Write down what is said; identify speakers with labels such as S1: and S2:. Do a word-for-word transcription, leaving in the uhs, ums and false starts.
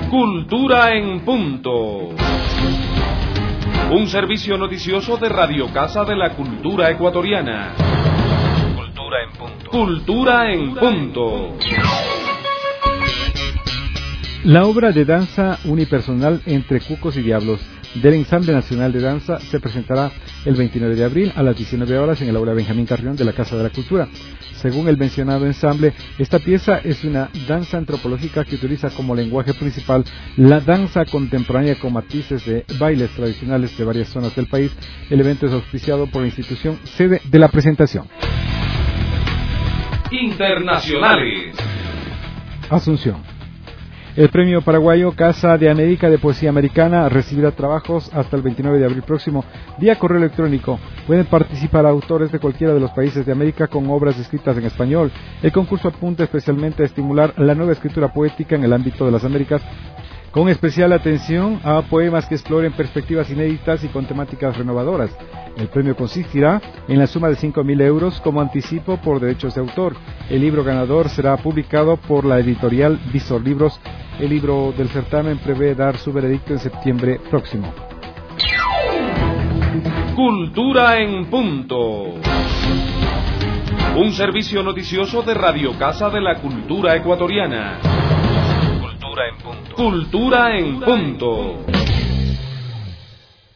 S1: Cultura en punto. Un servicio noticioso de Radio Casa de la Cultura Ecuatoriana. Cultura en punto. Cultura en punto.
S2: La obra de danza unipersonal Entre Cucos y Diablos del Ensamble Nacional de Danza se presentará el veintinueve de abril a las diecinueve horas en el aula Benjamín Carrión de la Casa de la Cultura. Según el mencionado ensamble, esta pieza es una danza antropológica que utiliza como lenguaje principal la danza contemporánea con matices de bailes tradicionales de varias zonas del país. El evento es auspiciado por la institución sede de la presentación.
S1: Internacionales.
S2: Asunción. El premio paraguayo Casa de América de Poesía Americana recibirá trabajos hasta el veintinueve de abril próximo vía correo electrónico. Pueden participar autores de cualquiera de los países de América con obras escritas en español. El concurso apunta especialmente a estimular la nueva escritura poética en el ámbito de las Américas, con especial atención a poemas que exploren perspectivas inéditas y con temáticas renovadoras. El premio consistirá en la suma de cinco mil euros como anticipo por derechos de autor. El libro ganador será publicado por la editorial Visor Libros. El libro del certamen prevé dar su veredicto en septiembre próximo.
S1: Cultura en punto. Un servicio noticioso de Radio Casa de la Cultura Ecuatoriana. Cultura en punto. Cultura en punto.